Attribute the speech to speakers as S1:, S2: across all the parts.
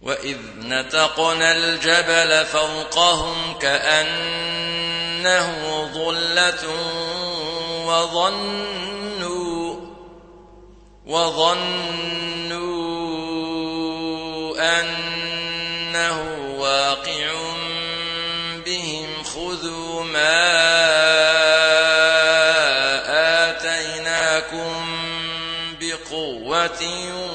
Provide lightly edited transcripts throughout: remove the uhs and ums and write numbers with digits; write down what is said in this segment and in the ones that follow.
S1: وإذ نتقنا الجبل فوقهم كأنه ظلة وظنوا أنه واقع بهم خذوا ما آتيناكم بقوة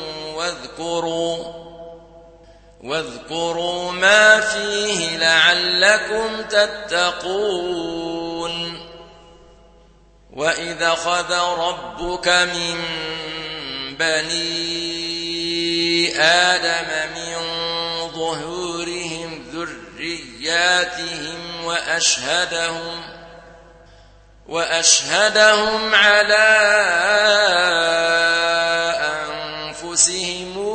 S1: واذكروا ما فيه لعلكم تتقون وإذا أخذ ربك من بني آدم من ظهورهم ذرياتهم وأشهدهم على أنفسهم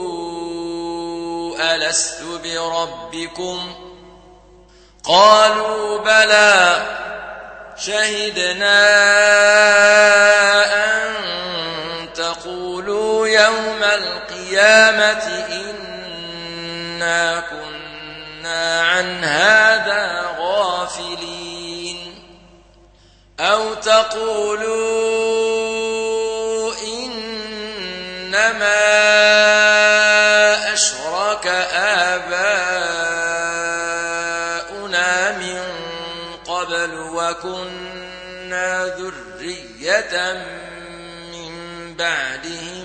S1: ألست بربكم قالوا بلى شهدنا أن تقولوا يوم القيامة إنا كنا عن هذا غافلين أو تقولوا إنما أشرك آباؤنا من قبل وكنا ذرية من بعدهم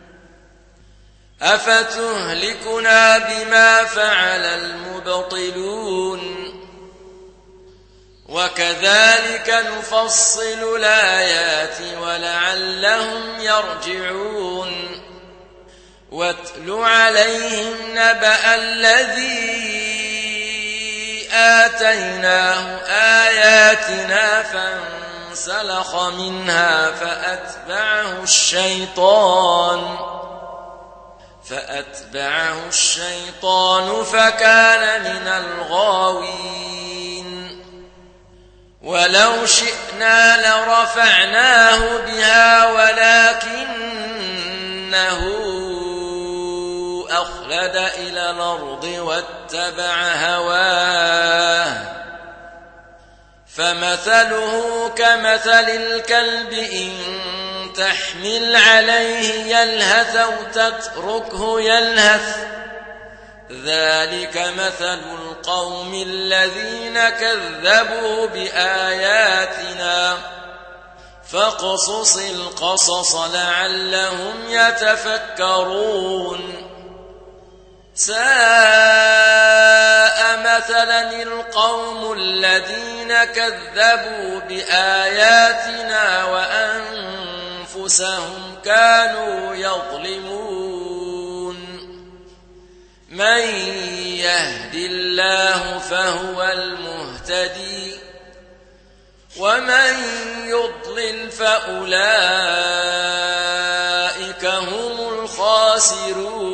S1: أفتهلكنا بما فعل المبطلون وكذلك نفصل الآيات ولعلهم يرجعون واتل عليهم نبأ الذي آتيناه آياتنا فانسلخ منها فأتبعه الشيطان فكان من الغاوين ولو شئنا لرفعناه بها ولكنه أخلد إلى الأرض واتبع هواه فمثله كمثل الكلب إن تحمل عليه يلهث أو تتركه يلهث ذلك مثل القوم الذين كذبوا بآياتنا فاقصص القصص لعلهم يتفكرون ساء مثلا القوم الذين كذبوا بآياتنا وأنفسهم كانوا يظلمون من يهد الله فهو المهتدي ومن يضلل فأولئك هم الخاسرون